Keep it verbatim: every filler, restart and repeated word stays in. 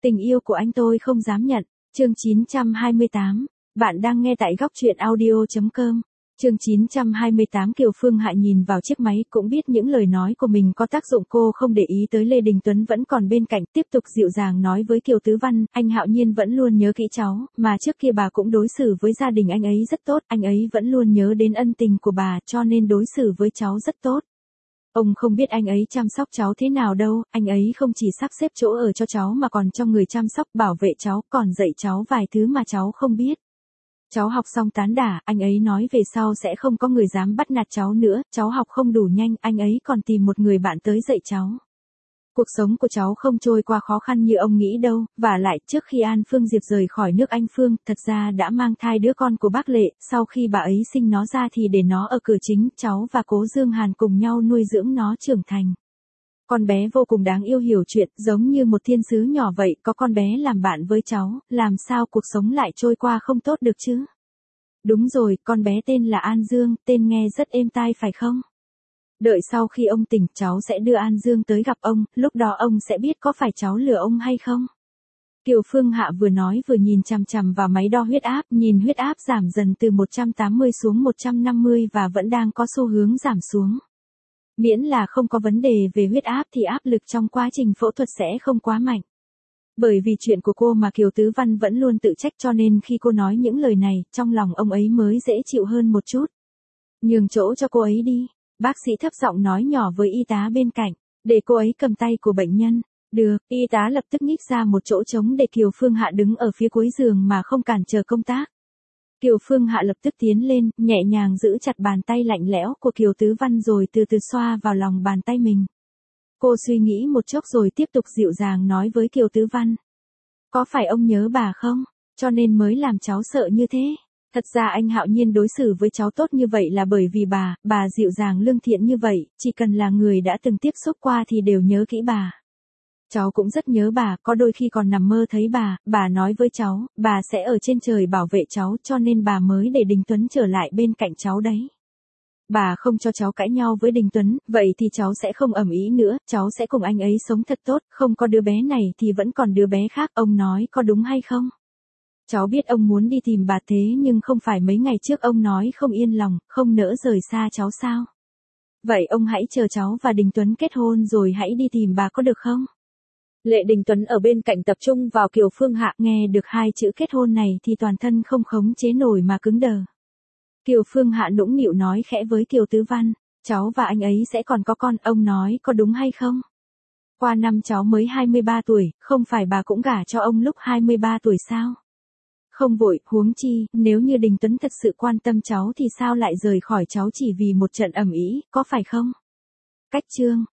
Tình yêu của anh tôi không dám nhận. Chương chín trăm hai mươi tám. Bạn đang nghe tại góc truyện audio chấm com. Chương chín trăm hai mươi tám. Kiều Phương Hạ nhìn vào chiếc máy, cũng biết những lời nói của mình có tác dụng, cô không để ý tới Lê Đình Tuấn vẫn còn bên cạnh, tiếp tục dịu dàng nói với Kiều Tứ Văn, anh Hạo Nhiên vẫn luôn nhớ kỹ cháu, mà trước kia bà cũng đối xử với gia đình anh ấy rất tốt, anh ấy vẫn luôn nhớ đến ân tình của bà, cho nên đối xử với cháu rất tốt. Ông không biết anh ấy chăm sóc cháu thế nào đâu, anh ấy không chỉ sắp xếp chỗ ở cho cháu mà còn cho người chăm sóc bảo vệ cháu, còn dạy cháu vài thứ mà cháu không biết. Cháu học xong tán đả, anh ấy nói về sau sẽ không có người dám bắt nạt cháu nữa, cháu học không đủ nhanh, anh ấy còn tìm một người bạn tới dạy cháu. Cuộc sống của cháu không trôi qua khó khăn như ông nghĩ đâu, và lại trước khi An Phương Diệp rời khỏi nước Anh Phương, thật ra đã mang thai đứa con của bác Lệ, sau khi bà ấy sinh nó ra thì để nó ở cửa chính, cháu và Cố Dương Hàn cùng nhau nuôi dưỡng nó trưởng thành. Con bé vô cùng đáng yêu, hiểu chuyện, giống như một thiên sứ nhỏ vậy, có con bé làm bạn với cháu, làm sao cuộc sống lại trôi qua không tốt được chứ? Đúng rồi, con bé tên là An Dương, tên nghe rất êm tai phải không? Đợi sau khi ông tỉnh, cháu sẽ đưa An Dương tới gặp ông, lúc đó ông sẽ biết có phải cháu lừa ông hay không. Kiều Phương Hạ vừa nói vừa nhìn chằm chằm vào máy đo huyết áp, nhìn huyết áp giảm dần từ một trăm tám mươi xuống một trăm năm mươi và vẫn đang có xu hướng giảm xuống. Miễn là không có vấn đề về huyết áp thì áp lực trong quá trình phẫu thuật sẽ không quá mạnh. Bởi vì chuyện của cô mà Kiều Tứ Văn vẫn luôn tự trách, cho nên khi cô nói những lời này, trong lòng ông ấy mới dễ chịu hơn một chút. Nhường chỗ cho cô ấy đi. Bác sĩ thấp giọng nói nhỏ với y tá bên cạnh, để cô ấy cầm tay của bệnh nhân. Được, y tá lập tức nhích ra một chỗ trống để Kiều Phương Hạ đứng ở phía cuối giường mà không cản trở công tác. Kiều Phương Hạ lập tức tiến lên, nhẹ nhàng giữ chặt bàn tay lạnh lẽo của Kiều Tứ Văn rồi từ từ xoa vào lòng bàn tay mình. Cô suy nghĩ một chốc rồi tiếp tục dịu dàng nói với Kiều Tứ Văn. Có phải ông nhớ bà không? Cho nên mới làm cháu sợ như thế. Thật ra anh Hạo Nhiên đối xử với cháu tốt như vậy là bởi vì bà, bà dịu dàng lương thiện như vậy, chỉ cần là người đã từng tiếp xúc qua thì đều nhớ kỹ bà. Cháu cũng rất nhớ bà, có đôi khi còn nằm mơ thấy bà, bà nói với cháu, bà sẽ ở trên trời bảo vệ cháu, cho nên bà mới để Đình Tuấn trở lại bên cạnh cháu đấy. Bà không cho cháu cãi nhau với Đình Tuấn, vậy thì cháu sẽ không ầm ĩ nữa, cháu sẽ cùng anh ấy sống thật tốt, không có đứa bé này thì vẫn còn đứa bé khác, ông nói có đúng hay không? Cháu biết ông muốn đi tìm bà thế nhưng không phải mấy ngày trước ông nói không yên lòng, không nỡ rời xa cháu sao? Vậy ông hãy chờ cháu và Đình Tuấn kết hôn rồi hãy đi tìm bà có được không? Lệ Đình Tuấn ở bên cạnh tập trung vào Kiều Phương Hạ, nghe được hai chữ kết hôn này thì toàn thân không khống chế nổi mà cứng đờ. Kiều Phương Hạ nũng nịu nói khẽ với Kiều Tứ Văn, cháu và anh ấy sẽ còn có con, ông nói có đúng hay không? Qua năm cháu mới hai mươi ba tuổi, không phải bà cũng gả cho ông lúc hai mươi ba tuổi sao? Không vội, huống chi, nếu như Đình Tuấn thật sự quan tâm cháu thì sao lại rời khỏi cháu chỉ vì một trận ầm ĩ, có phải không? Cách chương